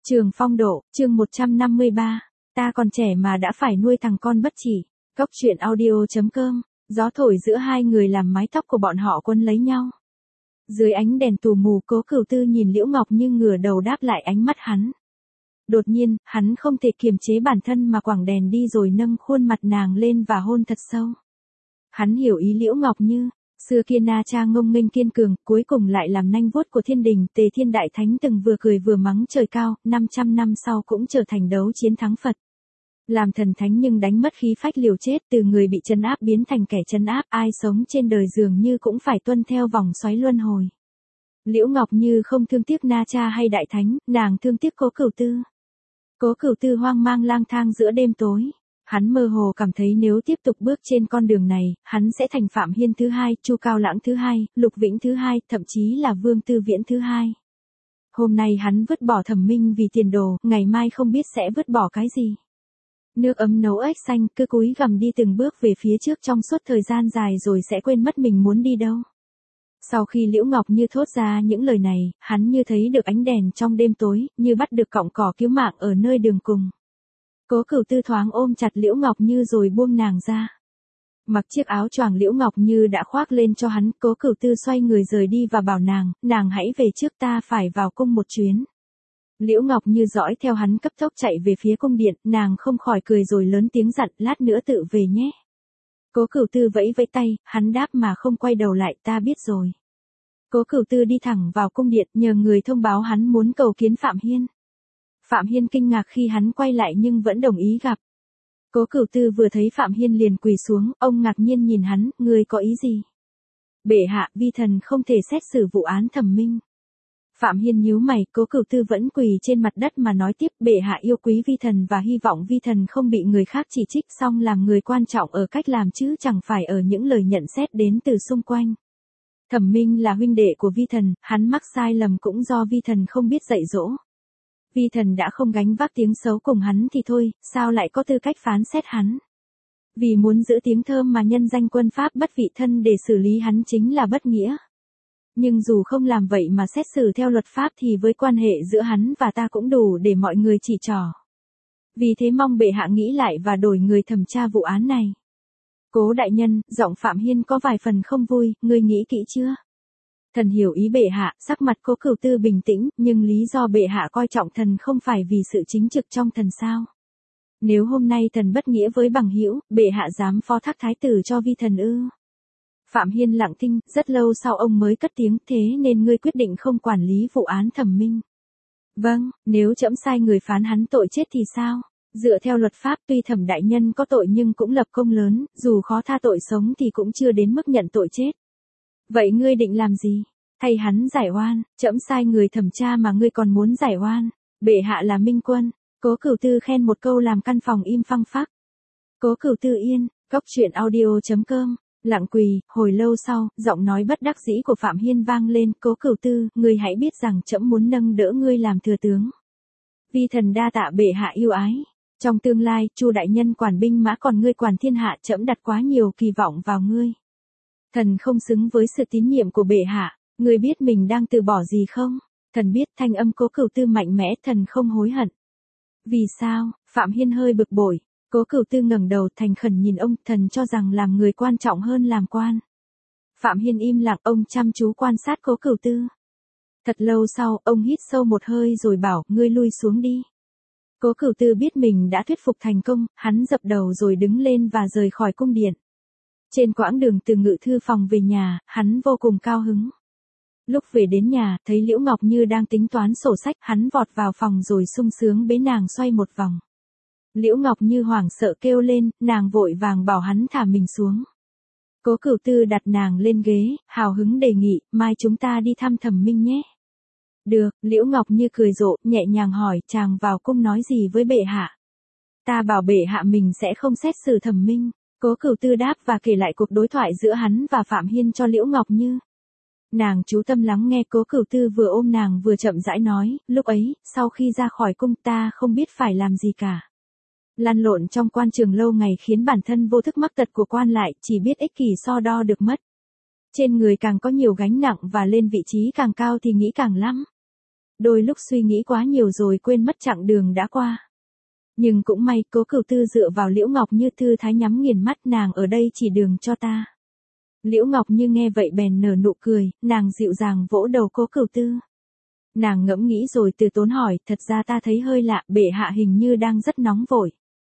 Trường Phong Độ, chương 153. Ta còn trẻ mà đã phải nuôi thằng con bất chỉ. Cốc truyện audio.com. Gió thổi giữa hai người làm mái tóc của bọn họ quấn lấy nhau. Dưới ánh đèn tù mù, Cố Cửu Tư nhìn Liễu Ngọc Như ngửa đầu đáp lại ánh mắt hắn. Đột nhiên, hắn không thể kiềm chế bản thân mà quẳng đèn đi rồi nâng khuôn mặt nàng lên và hôn thật sâu. Hắn hiểu ý Liễu Ngọc Như. Xưa kia Na Cha ngông nghênh kiên cường, cuối cùng lại làm nanh vuốt của thiên đình. Tề Thiên Đại Thánh từng vừa cười vừa mắng trời cao, 500 năm sau cũng trở thành đấu chiến thắng Phật. Làm thần thánh nhưng đánh mất khí phách liều chết, từ người bị trấn áp biến thành kẻ trấn áp, ai sống trên đời dường như cũng phải tuân theo vòng xoáy luân hồi. Liễu Ngọc Như không thương tiếc Na Cha hay Đại Thánh, nàng thương tiếc Cố Cửu Tư. Cố Cửu Tư hoang mang lang thang giữa đêm tối. Hắn mơ hồ cảm thấy nếu tiếp tục bước trên con đường này, hắn sẽ thành Phạm Hiên thứ hai, Chu Cao Lãng thứ hai, Lục Vĩnh thứ hai, thậm chí là Vương Tư Viễn thứ hai. Hôm nay hắn vứt bỏ Thẩm Minh vì tiền đồ, ngày mai không biết sẽ vứt bỏ cái gì. Nước ấm nấu ếch xanh, cứ cúi gằm đi từng bước về phía trước trong suốt thời gian dài rồi sẽ quên mất mình muốn đi đâu. Sau khi Liễu Ngọc Như thốt ra những lời này, hắn như thấy được ánh đèn trong đêm tối, như bắt được cọng cỏ cứu mạng ở nơi đường cùng. Cố Cửu Tư thoáng ôm chặt Liễu Ngọc Như rồi buông nàng ra. Mặc chiếc áo choàng Liễu Ngọc Như đã khoác lên cho hắn, Cố Cửu Tư xoay người rời đi và bảo nàng hãy về trước, ta phải vào cung một chuyến. Liễu Ngọc Như dõi theo hắn cấp tốc chạy về phía cung điện, nàng không khỏi cười rồi lớn tiếng dặn, lát nữa tự về nhé. Cố Cửu Tư vẫy vẫy tay, hắn đáp mà không quay đầu lại, ta biết rồi. Cố Cửu Tư đi thẳng vào cung điện, nhờ người thông báo hắn muốn cầu kiến Phạm Hiên. Phạm Hiên kinh ngạc khi hắn quay lại nhưng vẫn đồng ý gặp. Cố Cửu Tư vừa thấy Phạm Hiên liền quỳ xuống, ông ngạc nhiên nhìn hắn, ngươi có ý gì? Bệ hạ, vi thần không thể xét xử vụ án Thẩm Minh. Phạm Hiên nhíu mày, Cố Cửu Tư vẫn quỳ trên mặt đất mà nói tiếp, bệ hạ yêu quý vi thần và hy vọng vi thần không bị người khác chỉ trích, song làm người quan trọng ở cách làm chứ chẳng phải ở những lời nhận xét đến từ xung quanh. Thẩm Minh là huynh đệ của vi thần, hắn mắc sai lầm cũng do vi thần không biết dạy dỗ. Vi thần đã không gánh vác tiếng xấu cùng hắn thì thôi, sao lại có tư cách phán xét hắn? Vì muốn giữ tiếng thơm mà nhân danh quân pháp bất vị thân để xử lý hắn chính là bất nghĩa. Nhưng dù không làm vậy mà xét xử theo luật pháp thì với quan hệ giữa hắn và ta cũng đủ để mọi người chỉ trỏ. Vì thế mong bệ hạ nghĩ lại và đổi người thẩm tra vụ án này. Cố đại nhân, giọng Phạm Hiên có vài phần không vui, ngươi nghĩ kỹ chưa? Thần hiểu ý bệ hạ, sắc mặt Cố Cửu Tư bình tĩnh, nhưng lý do bệ hạ coi trọng thần không phải vì sự chính trực trong thần sao? Nếu hôm nay thần bất nghĩa với bằng hữu, bệ hạ dám phó thác thái tử cho vi thần ư? Phạm Hiên lặng thinh, rất lâu sau ông mới cất tiếng, thế nên ngươi quyết định không quản lý vụ án Thẩm Minh. Vâng, nếu trẫm sai người phán hắn tội chết thì sao? Dựa theo luật pháp tuy Thẩm đại nhân có tội nhưng cũng lập công lớn, dù khó tha tội sống thì cũng chưa đến mức nhận tội chết. Vậy ngươi định làm gì? Thay hắn giải oan, trẫm sai người thẩm tra mà ngươi còn muốn giải oan. Bệ hạ là minh quân. Cố Cửu Tư khen một câu làm căn phòng im phăng phắc. Cố Cửu Tư yên, cốc truyện audio.com. Lặng quỳ, hồi lâu sau, giọng nói bất đắc dĩ của Phạm Hiên vang lên, Cố Cửu Tư, ngươi hãy biết rằng trẫm muốn nâng đỡ ngươi làm thừa tướng. Vi thần đa tạ bệ hạ yêu ái. Trong tương lai, Chu đại nhân quản binh mã còn ngươi quản thiên hạ, trẫm đặt quá nhiều kỳ vọng vào ngươi. Thần không xứng với sự tín nhiệm của bệ hạ, ngươi biết mình đang từ bỏ gì không? Thần biết, thanh âm Cố Cửu Tư mạnh mẽ, thần không hối hận. Vì sao? Phạm Hiên hơi bực bội. Cố Cửu Tư ngẩng đầu thành khẩn nhìn ông, thần cho rằng làm người quan trọng hơn làm quan. Phạm Hiên im lặng, ông chăm chú quan sát Cố Cửu Tư. Thật lâu sau, ông hít sâu một hơi rồi bảo, ngươi lui xuống đi. Cố Cửu Tư biết mình đã thuyết phục thành công, hắn dập đầu rồi đứng lên và rời khỏi cung điện. Trên quãng đường từ ngự thư phòng về nhà, hắn vô cùng cao hứng. Lúc về đến nhà, thấy Liễu Ngọc Như đang tính toán sổ sách, hắn vọt vào phòng rồi sung sướng bế nàng xoay một vòng. Liễu Ngọc Như hoảng sợ kêu lên, nàng vội vàng bảo hắn thả mình xuống. Cố Cửu Tư đặt nàng lên ghế, hào hứng đề nghị, mai chúng ta đi thăm Thẩm Minh nhé. Được, Liễu Ngọc Như cười rộ, nhẹ nhàng hỏi, chàng vào cung nói gì với bệ hạ? Ta bảo bệ hạ mình sẽ không xét xử Thẩm Minh. Cố Cửu Tư đáp và kể lại cuộc đối thoại giữa hắn và Phạm Hiên cho Liễu Ngọc Như. Nàng chú tâm lắng nghe, Cố Cửu Tư vừa ôm nàng vừa chậm rãi nói, lúc ấy, sau khi ra khỏi cung ta không biết phải làm gì cả. Lăn lộn trong quan trường lâu ngày khiến bản thân vô thức mắc tật của quan lại, chỉ biết ích kỷ so đo được mất. Trên người càng có nhiều gánh nặng và lên vị trí càng cao thì nghĩ càng lắm. đôi lúc suy nghĩ quá nhiều rồi quên mất chặng đường đã qua. Nhưng cũng may, Cố Cửu Tư dựa vào Liễu Ngọc Như thư thái nhắm nghiền mắt, nàng ở đây chỉ đường cho ta. Liễu Ngọc Như nghe vậy bèn nở nụ cười, nàng dịu dàng vỗ đầu Cố Cửu Tư. Nàng ngẫm nghĩ rồi từ tốn hỏi, thật ra ta thấy hơi lạ, bệ hạ hình như đang rất nóng vội.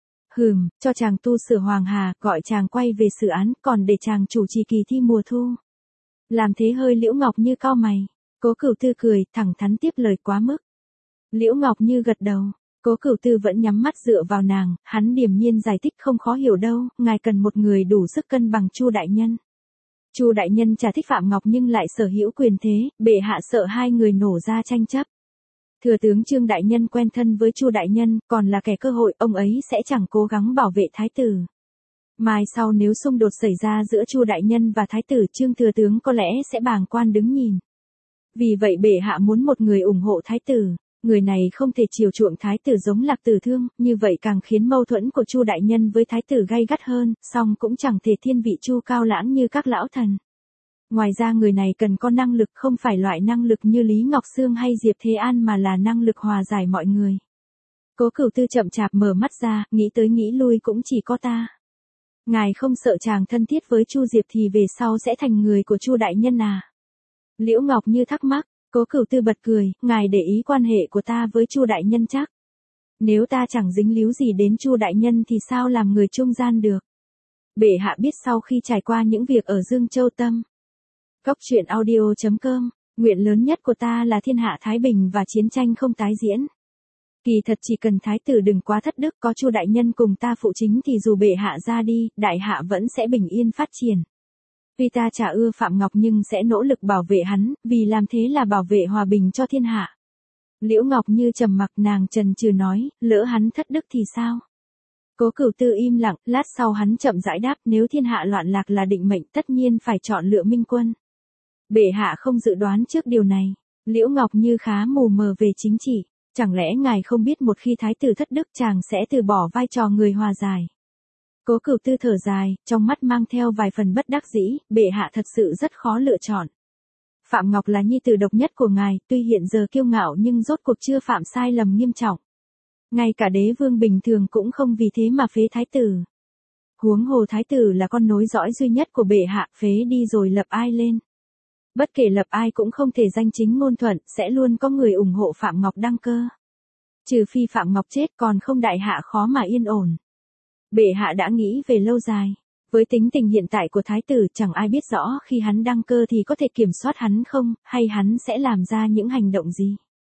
Cho chàng tu sửa Hoàng Hà, gọi chàng quay về xử án, còn để chàng chủ trì kỳ thi mùa thu. Làm thế hơi. Liễu Ngọc Như cau mày. Cố Cửu Tư cười, thẳng thắn tiếp lời quá mức. Liễu Ngọc Như gật đầu. Cố Cửu Tư vẫn nhắm mắt dựa vào nàng, hắn điềm nhiên giải thích, không khó hiểu đâu, ngài cần một người đủ sức cân bằng Chu đại nhân. Chu đại nhân chả thích Phạm Ngọc nhưng lại sở hữu quyền thế, bệ hạ sợ hai người nổ ra tranh chấp. Thừa tướng Trương đại nhân quen thân với Chu đại nhân, còn là kẻ cơ hội, ông ấy sẽ chẳng cố gắng bảo vệ thái tử. Mai sau nếu xung đột xảy ra giữa Chu đại nhân và thái tử, Trương thừa tướng có lẽ sẽ bàng quan đứng nhìn. Vì vậy bệ hạ muốn một người ủng hộ thái tử, người này không thể chiều chuộng thái tử giống Lạc Tử Thương, như vậy càng khiến mâu thuẫn của Chu đại nhân với thái tử gay gắt hơn, song cũng chẳng thể thiên vị Chu Cao Lãng như các lão thần. Ngoài ra người này cần có năng lực, không phải loại năng lực như Lý Ngọc Sương hay Diệp Thế An mà là năng lực hòa giải mọi người. Cố Cửu Tư chậm chạp mở mắt ra, nghĩ tới nghĩ lui cũng chỉ có ta. Ngài không sợ chàng thân thiết với Chu Diệp thì về sau sẽ thành người của Chu đại nhân à? Liễu Ngọc Như thắc mắc. Cố Cửu Tư bật cười, ngài để ý quan hệ của ta với Chu đại nhân chắc. Nếu ta chẳng dính líu gì đến Chu đại nhân thì sao làm người trung gian được? Bệ hạ biết sau khi trải qua những việc ở Dương Châu Tâm. Cốc truyện audio.com, nguyện lớn nhất của ta là thiên hạ thái bình và chiến tranh không tái diễn. Kỳ thật chỉ cần thái tử đừng quá thất đức, có Chu đại nhân cùng ta phụ chính thì dù bệ hạ ra đi, đại hạ vẫn sẽ bình yên phát triển. Tuy ta chả ưa Phạm Ngọc nhưng sẽ nỗ lực bảo vệ hắn, vì làm thế là bảo vệ hòa bình cho thiên hạ. Liễu Ngọc Như trầm mặc, nàng chần chừ nói, lỡ hắn thất đức thì sao? Cố Cửu Tư im lặng, lát sau hắn chậm rãi đáp, nếu thiên hạ loạn lạc là định mệnh tất nhiên phải chọn lựa minh quân. Bệ hạ không dự đoán trước điều này. Liễu Ngọc Như khá mù mờ về chính trị, chẳng lẽ ngài không biết một khi thái tử thất đức chàng sẽ từ bỏ vai trò người hòa giải? Cố Cửu Tư thở dài, trong mắt mang theo vài phần bất đắc dĩ, bệ hạ thật sự rất khó lựa chọn. Phạm Ngọc là nhi tử độc nhất của ngài, tuy hiện giờ kiêu ngạo nhưng rốt cuộc chưa phạm sai lầm nghiêm trọng. Ngay cả đế vương bình thường cũng không vì thế mà phế thái tử. Huống hồ thái tử là con nối dõi duy nhất của bệ hạ, phế đi rồi lập ai lên. Bất kể lập ai cũng không thể danh chính ngôn thuận, sẽ luôn có người ủng hộ Phạm Ngọc đăng cơ. Trừ phi Phạm Ngọc chết, còn không đại hạ khó mà yên ổn. Bệ hạ đã nghĩ về lâu dài. Với tính tình hiện tại của thái tử, chẳng ai biết rõ khi hắn đăng cơ thì có thể kiểm soát hắn không, hay hắn sẽ làm ra những hành động gì.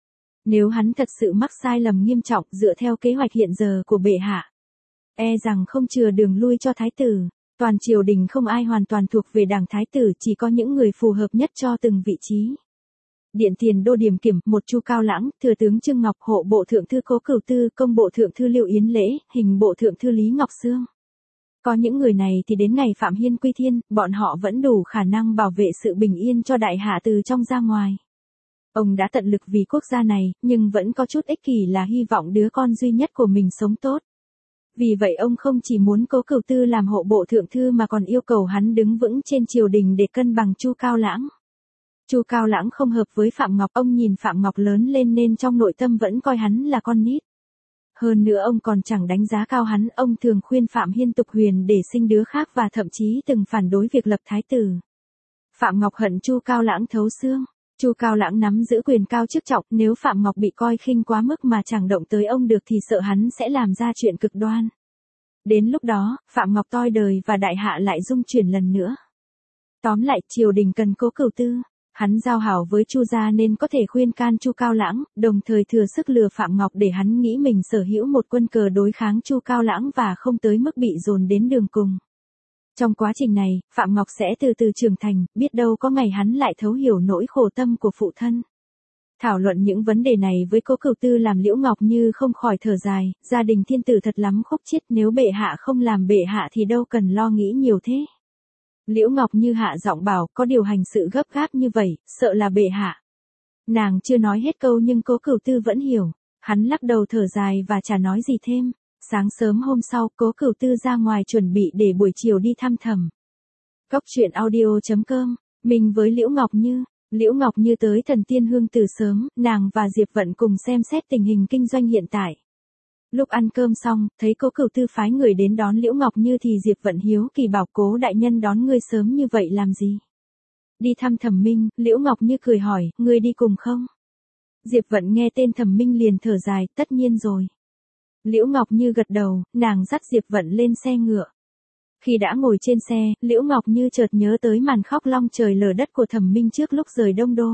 Nếu hắn thật sự mắc sai lầm nghiêm trọng dựa theo kế hoạch hiện giờ của bệ hạ, e rằng không chừa đường lui cho thái tử. Toàn triều đình không ai hoàn toàn thuộc về đảng thái tử, chỉ có những người phù hợp nhất cho từng vị trí. Điện Tiền Đô Điểm Kiểm, một Chu Cao Lãng, thừa tướng Trương Ngọc, hộ bộ thượng thư Cố Cửu Tư, công bộ thượng thư Liệu Yến Lễ, hình bộ thượng thư Lý Ngọc Sương. Có những người này thì đến ngày Phạm Hiên quy thiên, bọn họ vẫn đủ khả năng bảo vệ sự bình yên cho đại hạ từ trong ra ngoài. Ông đã tận lực vì quốc gia này, nhưng vẫn có chút ích kỷ là hy vọng đứa con duy nhất của mình sống tốt. Vì vậy ông không chỉ muốn Cố Cửu Tư làm hộ bộ thượng thư mà còn yêu cầu hắn đứng vững trên triều đình để cân bằng Chu Cao Lãng. Chu Cao Lãng không hợp với Phạm Ngọc, ông nhìn Phạm Ngọc lớn lên nên trong nội tâm vẫn coi hắn là con nít. Hơn nữa ông còn chẳng đánh giá cao hắn, ông thường khuyên Phạm Hiên tục huyền để sinh đứa khác và thậm chí từng phản đối việc lập thái tử. Phạm Ngọc hận Chu Cao Lãng thấu xương. Chu Cao Lãng nắm giữ quyền cao chức trọng, nếu Phạm Ngọc bị coi khinh quá mức mà chẳng động tới ông được thì sợ hắn sẽ làm ra chuyện cực đoan. Đến lúc đó, Phạm Ngọc toi đời và đại hạ lại dung chuyển lần nữa. Tóm lại, triều đình cần Cố Cửu Tư. Hắn giao hảo với Chu gia nên có thể khuyên can Chu Cao Lãng, đồng thời thừa sức lừa Phạm Ngọc để hắn nghĩ mình sở hữu một quân cờ đối kháng Chu Cao Lãng và không tới mức bị dồn đến đường cùng. Trong quá trình này, Phạm Ngọc sẽ từ từ trưởng thành, biết đâu có ngày hắn lại thấu hiểu nỗi khổ tâm của phụ thân. Thảo luận những vấn đề này với Cố Cửu Tư làm Liễu Ngọc Như không khỏi thở dài, gia đình thiên tử thật lắm khúc chiết, nếu bệ hạ không làm bệ hạ thì đâu cần lo nghĩ nhiều thế. Liễu Ngọc Như hạ giọng bảo, có điều hành sự gấp gáp như vậy, sợ là bệ hạ. Nàng chưa nói hết câu nhưng Cố Cửu Tư vẫn hiểu, hắn lắc đầu thở dài và chả nói gì thêm. Sáng sớm hôm sau, Cố Cửu Tư ra ngoài chuẩn bị để buổi chiều đi thăm thầm. Cốc truyện audio.com, mình với Liễu Ngọc Như. Liễu Ngọc Như tới Thần Tiên Hương từ sớm, nàng và Diệp Vận cùng xem xét tình hình kinh doanh hiện tại. Lúc ăn cơm xong, thấy Cố Cửu Tư phái người đến đón Liễu Ngọc Như thì Diệp Vận hiếu kỳ bảo Cố đại nhân đón ngươi sớm như vậy làm gì? Đi thăm Thẩm Minh, Liễu Ngọc Như cười hỏi, ngươi đi cùng không? Diệp Vận nghe tên Thẩm Minh liền thở dài, tất nhiên rồi. Liễu Ngọc Như gật đầu, nàng dắt Diệp Vận lên xe ngựa. Khi đã ngồi trên xe, Liễu Ngọc Như chợt nhớ tới màn khóc long trời lở đất của Thẩm Minh trước lúc rời Đông Đô.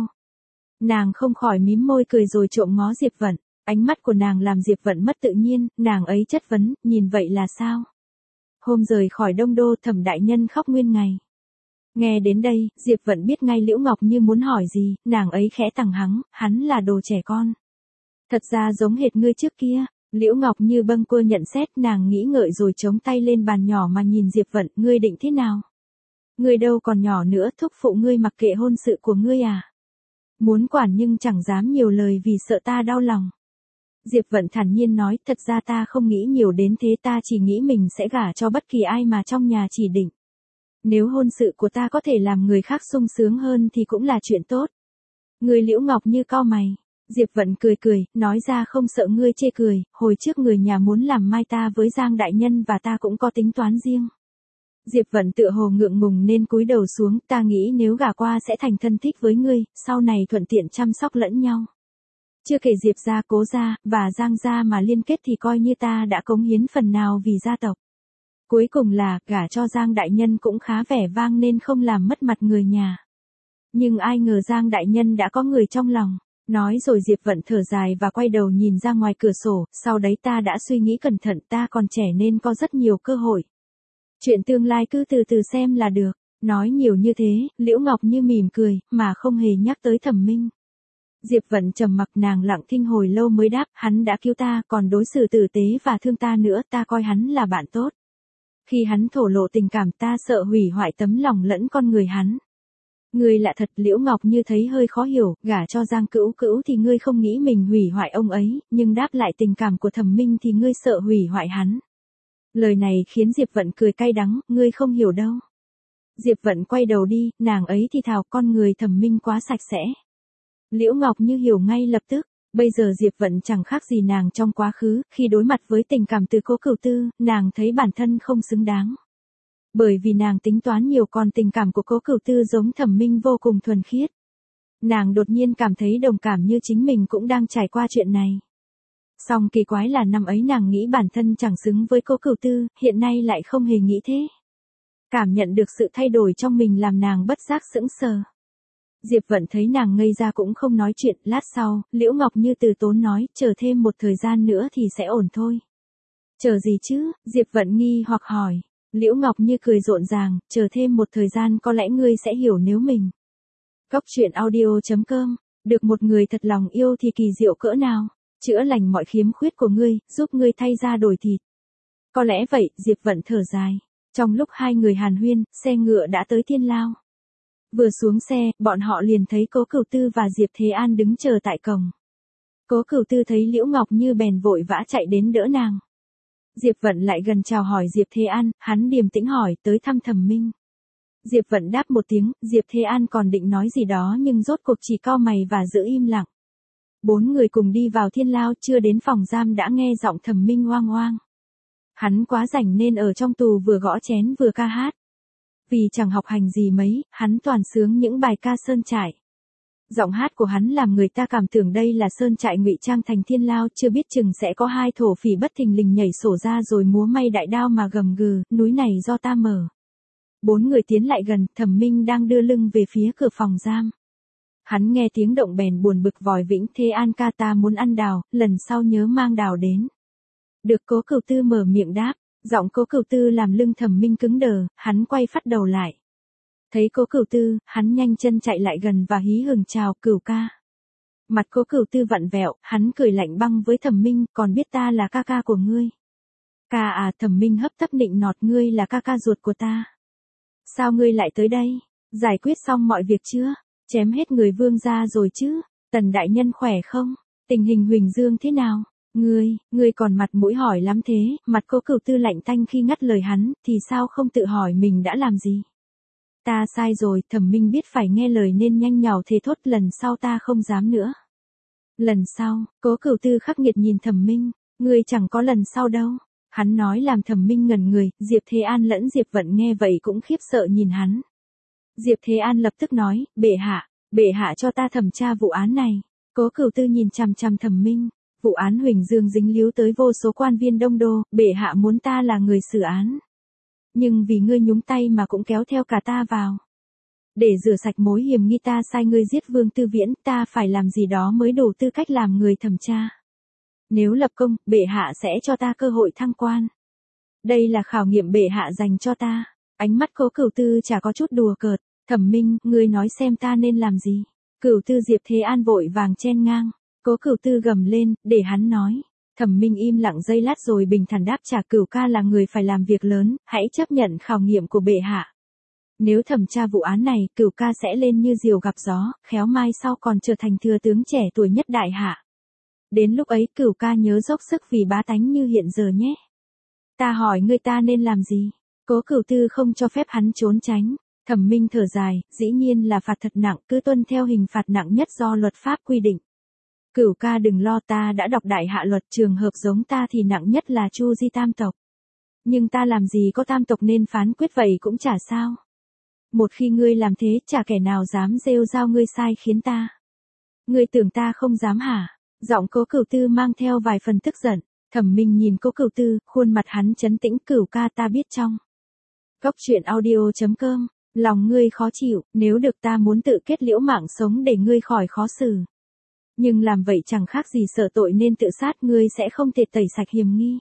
Nàng không khỏi mím môi cười rồi trộm ngó Diệp Vận, ánh mắt của nàng làm Diệp Vận mất tự nhiên, nàng ấy chất vấn, nhìn vậy là sao? Hôm rời khỏi Đông Đô Thẩm đại nhân khóc nguyên ngày. Nghe đến đây, Diệp Vận biết ngay Liễu Ngọc Như muốn hỏi gì, nàng ấy khẽ tằng hắng, hắn là đồ trẻ con. Thật ra giống hệt ngươi trước kia. Liễu Ngọc Như bâng quơ nhận xét, nàng nghĩ ngợi rồi chống tay lên bàn nhỏ mà nhìn Diệp Vận, ngươi định thế nào? Ngươi đâu còn nhỏ nữa, thúc phụ ngươi mặc kệ hôn sự của ngươi à? Muốn quản nhưng chẳng dám nhiều lời vì sợ ta đau lòng. Diệp Vận thản nhiên nói, thật ra ta không nghĩ nhiều đến thế, ta chỉ nghĩ mình sẽ gả cho bất kỳ ai mà trong nhà chỉ định. Nếu hôn sự của ta có thể làm người khác sung sướng hơn thì cũng là chuyện tốt. Người Liễu Ngọc Như cau mày. Diệp Vận cười cười, nói ra không sợ ngươi chê cười, hồi trước người nhà muốn làm mai ta với Giang đại nhân và ta cũng có tính toán riêng. Diệp Vận tựa hồ ngượng ngùng nên cúi đầu xuống, ta nghĩ nếu gả qua sẽ thành thân thích với ngươi, sau này thuận tiện chăm sóc lẫn nhau. Chưa kể Diệp gia, Cố gia, và Giang gia mà liên kết thì coi như ta đã cống hiến phần nào vì gia tộc. Cuối cùng là, gả cho Giang đại nhân cũng khá vẻ vang nên không làm mất mặt người nhà. Nhưng ai ngờ Giang đại nhân đã có người trong lòng. Nói rồi Diệp Vận thở dài và quay đầu nhìn ra ngoài cửa sổ, sau đấy ta đã suy nghĩ cẩn thận, ta còn trẻ nên có rất nhiều cơ hội. Chuyện tương lai cứ từ từ xem là được. Nói nhiều như thế, Liễu Ngọc Như mỉm cười, mà không hề nhắc tới Thẩm Minh. Diệp Vận trầm mặc, nàng lặng thinh hồi lâu mới đáp, hắn đã cứu ta, còn đối xử tử tế và thương ta nữa, ta coi hắn là bạn tốt. Khi hắn thổ lộ tình cảm ta sợ hủy hoại tấm lòng lẫn con người hắn. Ngươi lạ thật, Liễu Ngọc Như thấy hơi khó hiểu, gả cho Giang Cữu Cữu thì ngươi không nghĩ mình hủy hoại ông ấy, nhưng đáp lại tình cảm của Thẩm Minh thì ngươi sợ hủy hoại hắn. Lời này khiến Diệp Vận cười cay đắng, ngươi không hiểu đâu. Diệp Vận quay đầu đi, nàng ấy thì thào, con người Thẩm Minh quá sạch sẽ. Liễu Ngọc Như hiểu ngay lập tức, bây giờ Diệp Vận chẳng khác gì nàng trong quá khứ, khi đối mặt với tình cảm từ Cố Cửu Tư, nàng thấy bản thân không xứng đáng. Bởi vì nàng tính toán nhiều, còn tình cảm của Cố Cửu Tư giống Thẩm Minh vô cùng thuần khiết. Nàng đột nhiên cảm thấy đồng cảm như chính mình cũng đang trải qua chuyện này. Song kỳ quái là năm ấy nàng nghĩ bản thân chẳng xứng với Cố Cửu Tư, hiện nay lại không hề nghĩ thế. Cảm nhận được sự thay đổi trong mình làm nàng bất giác sững sờ. Diệp Vận thấy nàng ngây ra cũng không nói chuyện, lát sau, Liễu Ngọc Như từ tốn nói, chờ thêm một thời gian nữa thì sẽ ổn thôi. Chờ gì chứ? Diệp Vận nghi hoặc hỏi. Liễu Ngọc Như cười rộn ràng, chờ thêm một thời gian có lẽ ngươi sẽ hiểu nếu mình. Góc truyện audio.com, được một người thật lòng yêu thì kỳ diệu cỡ nào, chữa lành mọi khiếm khuyết của ngươi, giúp ngươi thay da đổi thịt. Có lẽ vậy, Diệp Vận thở dài. Trong lúc hai người hàn huyên, xe ngựa đã tới Thiên Lao. Vừa xuống xe, bọn họ liền thấy Cố Cửu Tư và Diệp Thế An đứng chờ tại cổng. Cố Cửu Tư thấy Liễu Ngọc Như bèn vội vã chạy đến đỡ nàng. Diệp Vận lại gần chào hỏi Diệp Thế An, hắn điềm tĩnh hỏi, tới thăm Thẩm Minh. Diệp Vận đáp một tiếng, Diệp Thế An còn định nói gì đó nhưng rốt cuộc chỉ cau mày và giữ im lặng. Bốn người cùng đi vào Thiên Lao, chưa đến phòng giam đã nghe giọng Thẩm Minh oang oang. Hắn quá rảnh nên ở trong tù vừa gõ chén vừa ca hát. Vì chẳng học hành gì mấy, hắn toàn sướng những bài ca sơn trại. Giọng hát của hắn làm người ta cảm tưởng đây là sơn trại ngụy trang thành Thiên Lao, chưa biết chừng sẽ có hai thổ phỉ bất thình lình nhảy sổ ra rồi múa may đại đao mà gầm gừ, núi này do ta mở. Bốn người tiến lại gần, Thẩm Minh đang đưa lưng về phía cửa phòng giam. Hắn nghe tiếng động bèn buồn bực vòi vĩnh, Thế An ca, ta muốn ăn đào, lần sau nhớ mang đào đến. Được. Cố Cửu Tư mở miệng đáp, giọng Cố Cửu Tư làm lưng Thẩm Minh cứng đờ, hắn quay phắt đầu lại. Thấy Cố Cửu Tư, hắn nhanh chân chạy lại gần và hí hửng chào, Cửu ca. Mặt Cố Cửu Tư vặn vẹo, hắn cười lạnh băng với Thẩm Minh, còn biết ta là ca ca của ngươi. Ca à? Thẩm Minh hấp tấp nịnh nọt, ngươi là ca ca ruột của ta. Sao ngươi lại tới đây? Giải quyết xong mọi việc chưa? Chém hết người Vương gia rồi chứ? Tần đại nhân khỏe không? Tình hình Huỳnh Dương thế nào? Ngươi còn mặt mũi hỏi lắm thế? Mặt Cố Cửu Tư lạnh tanh khi ngắt lời hắn, thì sao không tự hỏi mình đã làm gì? Ta sai rồi, Thẩm Minh biết phải nghe lời nên nhanh nhảu thề thốt lần sau ta không dám nữa. Lần sau, Cố Cửu Tư khắc nghiệt nhìn Thẩm Minh, ngươi chẳng có lần sau đâu. Hắn nói làm Thẩm Minh ngẩn người, Diệp Thế An lẫn Diệp Vận nghe vậy cũng khiếp sợ nhìn hắn. Diệp Thế An lập tức nói, bệ hạ cho ta thẩm tra vụ án này. Cố Cửu Tư nhìn chằm chằm Thẩm Minh, vụ án Huỳnh Dương dính líu tới vô số quan viên đông đô, bệ hạ muốn ta là người xử án. Nhưng vì ngươi nhúng tay mà cũng kéo theo cả ta vào. Để rửa sạch mối hiểm nghi ta sai ngươi giết Vương Tư Viễn, ta phải làm gì đó mới đủ tư cách làm người thẩm tra. Nếu lập công, bệ hạ sẽ cho ta cơ hội thăng quan. Đây là khảo nghiệm bệ hạ dành cho ta. Ánh mắt Cố Cửu Tư chả có chút đùa cợt. Thẩm Minh, ngươi nói xem ta nên làm gì. Cửu Tư Diệp Thế An vội vàng chen ngang. Cố Cửu Tư gầm lên, để hắn nói. Thẩm Minh im lặng giây lát rồi bình thản đáp trả, Cửu ca là người phải làm việc lớn, hãy chấp nhận khảo nghiệm của bệ hạ. Nếu thẩm tra vụ án này, Cửu ca sẽ lên như diều gặp gió, khéo mai sau còn trở thành thừa tướng trẻ tuổi nhất đại hạ. Đến lúc ấy Cửu ca nhớ dốc sức vì bá tánh như hiện giờ nhé. Ta hỏi ngươi ta nên làm gì? Cố Cửu Tư không cho phép hắn trốn tránh. Thẩm Minh thở dài, dĩ nhiên là phạt thật nặng, cứ tuân theo hình phạt nặng nhất do luật pháp quy định. Cửu ca đừng lo, ta đã đọc đại hạ luật, trường hợp giống ta thì nặng nhất là chu di tam tộc. Nhưng ta làm gì có tam tộc nên phán quyết vậy cũng chả sao. Một khi ngươi làm thế, chả kẻ nào dám rêu rao ngươi sai khiến ta. Ngươi tưởng ta không dám hả? Giọng Cố Cửu Tư mang theo vài phần tức giận. Thẩm Minh nhìn Cố Cửu Tư, khuôn mặt hắn trấn tĩnh, Cửu ca ta biết trong. Góc truyện audio.com, lòng ngươi khó chịu, nếu được ta muốn tự kết liễu mạng sống để ngươi khỏi khó xử. Nhưng làm vậy chẳng khác gì sợ tội nên tự sát, ngươi sẽ không thể tẩy sạch hiểm nghi.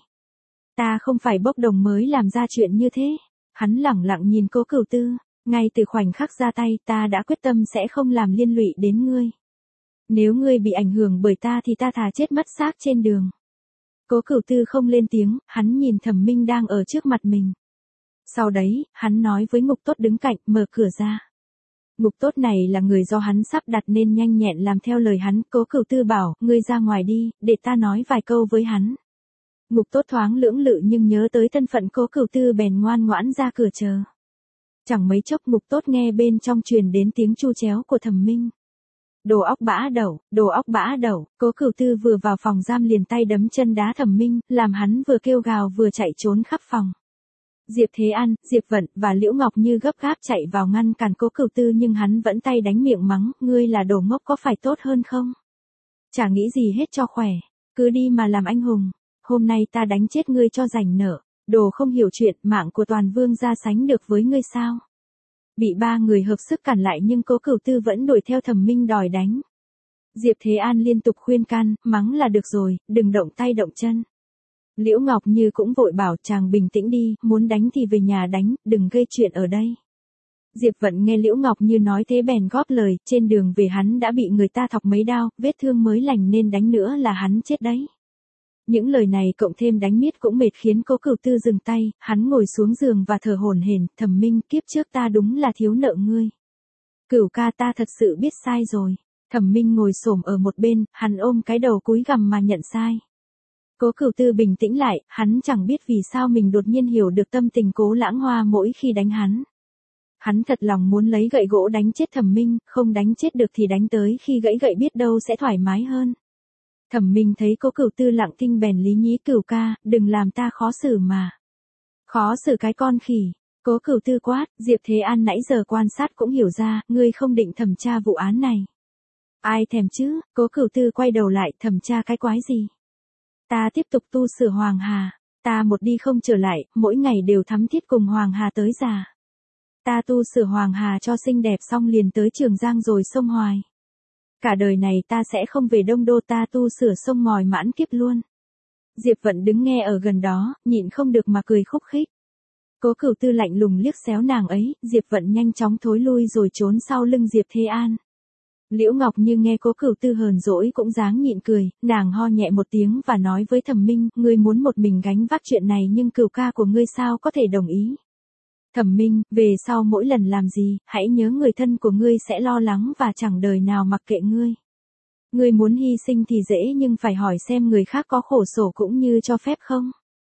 Ta không phải bốc đồng mới làm ra chuyện như thế. Hắn lẳng lặng nhìn Cố Cửu Tư, ngay từ khoảnh khắc ra tay ta đã quyết tâm sẽ không làm liên lụy đến ngươi. Nếu ngươi bị ảnh hưởng bởi ta thì ta thà chết mất xác trên đường. Cố Cửu Tư không lên tiếng, hắn nhìn Thẩm Minh đang ở trước mặt mình. Sau đấy, hắn nói với Ngục Tốt đứng cạnh, mở cửa ra. Ngục Tốt này là người do hắn sắp đặt nên nhanh nhẹn làm theo lời hắn. Cố Cửu Tư bảo, ngươi ra ngoài đi, để ta nói vài câu với hắn. Ngục Tốt thoáng lưỡng lự nhưng nhớ tới thân phận Cố Cửu Tư bèn ngoan ngoãn ra cửa chờ. Chẳng mấy chốc Ngục Tốt nghe bên trong truyền đến tiếng chu chéo của Thẩm Minh. Đồ óc bã đẩu, Cố Cửu Tư vừa vào phòng giam liền tay đấm chân đá Thẩm Minh, làm hắn vừa kêu gào vừa chạy trốn khắp phòng. Diệp Thế An, Diệp Vận và Liễu Ngọc Như gấp gáp chạy vào ngăn cản Cố Cửu Tư nhưng hắn vẫn tay đánh miệng mắng, ngươi là đồ ngốc có phải tốt hơn không? Chả nghĩ gì hết cho khỏe, cứ đi mà làm anh hùng, hôm nay ta đánh chết ngươi cho rảnh nợ, đồ không hiểu chuyện, mạng của toàn vương gia sánh được với ngươi sao? Bị ba người hợp sức cản lại nhưng Cố Cửu Tư vẫn đuổi theo Thẩm Minh đòi đánh. Diệp Thế An liên tục khuyên can, mắng là được rồi, đừng động tay động chân. Liễu Ngọc Như cũng vội bảo chàng bình tĩnh đi, muốn đánh thì về nhà đánh, đừng gây chuyện ở đây. Diệp Vận nghe Liễu Ngọc Như nói thế bèn góp lời, trên đường về hắn đã bị người ta thọc mấy đao, vết thương mới lành nên đánh nữa là hắn chết đấy. Những lời này cộng thêm đánh miết cũng mệt khiến Cố Cửu Tư dừng tay, hắn ngồi xuống giường và thở hổn hển, Thẩm Minh, kiếp trước ta đúng là thiếu nợ ngươi. Cửu ca ta thật sự biết sai rồi. Thẩm Minh ngồi xổm ở một bên, hắn ôm cái đầu cúi gằm mà nhận sai. Cố Cửu Tư bình tĩnh lại, hắn chẳng biết vì sao mình đột nhiên hiểu được tâm tình Cố Lãng Hoa mỗi khi đánh hắn. Hắn thật lòng muốn lấy gậy gỗ đánh chết Thẩm Minh, không đánh chết được thì đánh tới khi gãy gậy biết đâu sẽ thoải mái hơn. Thẩm Minh thấy Cố Cửu Tư lặng thinh bèn lý nhí, Cửu ca, đừng làm ta khó xử mà. Khó xử cái con khỉ. Cố Cửu Tư quát, Diệp Thế An nãy giờ quan sát cũng hiểu ra, ngươi không định thẩm tra vụ án này. Ai thèm chứ, Cố Cửu Tư quay đầu lại, thẩm tra cái quái gì? Ta tiếp tục tu sửa Hoàng Hà, ta một đi không trở lại, mỗi ngày đều thắm thiết cùng Hoàng Hà tới già. Ta tu sửa Hoàng Hà cho xinh đẹp xong liền tới Trường Giang rồi sông Hoài. Cả đời này ta sẽ không về Đông Đô, ta tu sửa sông ngòi mãn kiếp luôn. Diệp Vận đứng nghe ở gần đó, nhịn không được mà cười khúc khích. Cố Cửu Tư lạnh lùng liếc xéo nàng ấy, Diệp Vận nhanh chóng thối lui rồi trốn sau lưng Diệp Thế An. Liễu Ngọc Như nghe Cố Cửu Tư hờn dỗi cũng dáng nhịn cười, nàng ho nhẹ một tiếng và nói với Thẩm Minh, ngươi muốn một mình gánh vác chuyện này nhưng Cửu ca của ngươi sao có thể đồng ý. Thẩm Minh, về sau mỗi lần làm gì, hãy nhớ người thân của ngươi sẽ lo lắng và chẳng đời nào mặc kệ ngươi. Ngươi muốn hy sinh thì dễ nhưng phải hỏi xem người khác có khổ sở cũng như cho phép không.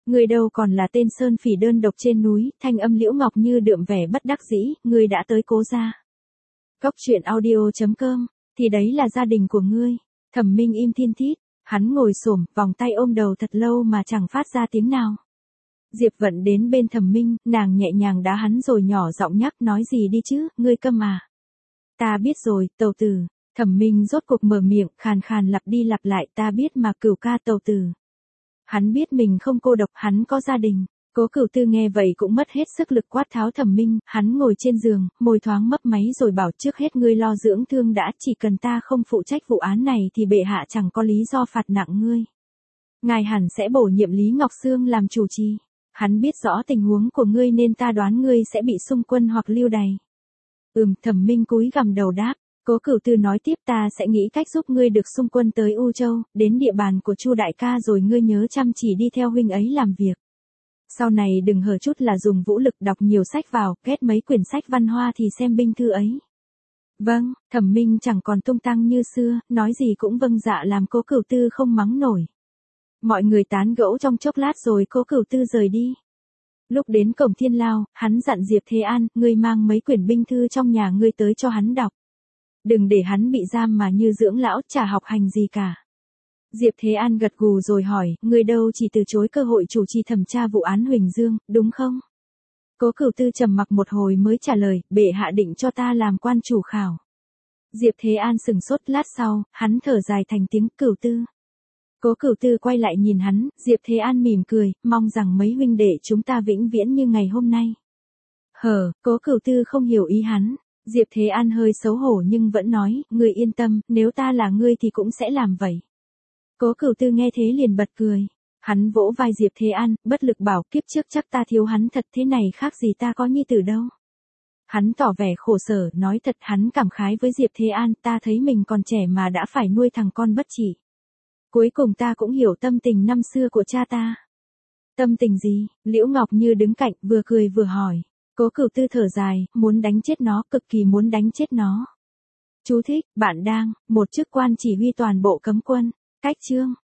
Ngươi đâu còn là tên sơn phỉ đơn độc trên núi, thanh âm Liễu Ngọc Như đượm vẻ bất đắc dĩ, ngươi đã tới Cố gia. Cốc truyện audio.com, thì đấy là gia đình của ngươi. Thẩm Minh im thiên thít, hắn ngồi xổm, vòng tay ôm đầu thật lâu mà chẳng phát ra tiếng nào. Diệp Vận đến bên Thẩm Minh, nàng nhẹ nhàng đá hắn rồi nhỏ giọng nhắc, nói gì đi chứ, ngươi câm à. Ta biết rồi, tàu tử. Thẩm Minh rốt cuộc mở miệng, khàn khàn lặp đi lặp lại, ta biết mà, Cửu ca tàu tử. Hắn biết mình không cô độc, hắn có gia đình. Cố Cửu Tư nghe vậy cũng mất hết sức lực quát tháo Thẩm Minh, hắn ngồi trên giường, môi thoáng mấp máy rồi bảo, trước hết ngươi lo dưỡng thương đã, chỉ cần ta không phụ trách vụ án này thì bệ hạ chẳng có lý do phạt nặng ngươi. Ngài hẳn sẽ bổ nhiệm Lý Ngọc Sương làm chủ trì. Hắn biết rõ tình huống của ngươi nên ta đoán ngươi sẽ bị xung quân hoặc lưu đày. Thẩm Minh cúi gằm đầu đáp. Cố Cửu Tư nói tiếp, ta sẽ nghĩ cách giúp ngươi được xung quân tới U Châu, đến địa bàn của Chu đại ca, rồi ngươi nhớ chăm chỉ đi theo huynh ấy làm việc. Sau này đừng hở chút là dùng vũ lực, đọc nhiều sách vào, kết mấy quyển sách văn hoa thì xem binh thư ấy. Vâng, Thẩm Minh chẳng còn tung tăng như xưa, nói gì cũng vâng dạ làm Cố Cửu Tư không mắng nổi. Mọi người tán gẫu trong chốc lát rồi Cố Cửu Tư rời đi. Lúc đến cổng Thiên Lao, hắn dặn Diệp Thế An, ngươi mang mấy quyển binh thư trong nhà ngươi tới cho hắn đọc. Đừng để hắn bị giam mà như dưỡng lão, chả học hành gì cả. Diệp Thế An gật gù rồi hỏi, ngươi đâu chỉ từ chối cơ hội chủ trì thẩm tra vụ án Huỳnh Dương, đúng không? Cố Cửu Tư trầm mặc một hồi mới trả lời, bệ hạ định cho ta làm quan chủ khảo. Diệp Thế An sừng sốt, lát sau, hắn thở dài thành tiếng, Cửu Tư. Cố Cửu Tư quay lại nhìn hắn, Diệp Thế An mỉm cười, mong rằng mấy huynh đệ chúng ta vĩnh viễn như ngày hôm nay. Cố Cửu Tư không hiểu ý hắn. Diệp Thế An hơi xấu hổ nhưng vẫn nói, ngươi yên tâm, nếu ta là ngươi thì cũng sẽ làm vậy. Cố Cửu Tư nghe thế liền bật cười. Hắn vỗ vai Diệp Thế An, bất lực bảo, kiếp trước chắc ta thiếu hắn thật, thế này khác gì ta có nhi tử đâu. Hắn tỏ vẻ khổ sở, nói thật, hắn cảm khái với Diệp Thế An, ta thấy mình còn trẻ mà đã phải nuôi thằng con bất chỉ. Cuối cùng ta cũng hiểu tâm tình năm xưa của cha ta. Tâm tình gì? Liễu Ngọc Như đứng cạnh, vừa cười vừa hỏi. Cố Cửu Tư thở dài, muốn đánh chết nó, cực kỳ muốn đánh chết nó. Chú thích, bạn đang, một chức quan chỉ huy toàn bộ cấm quân. Cách chương.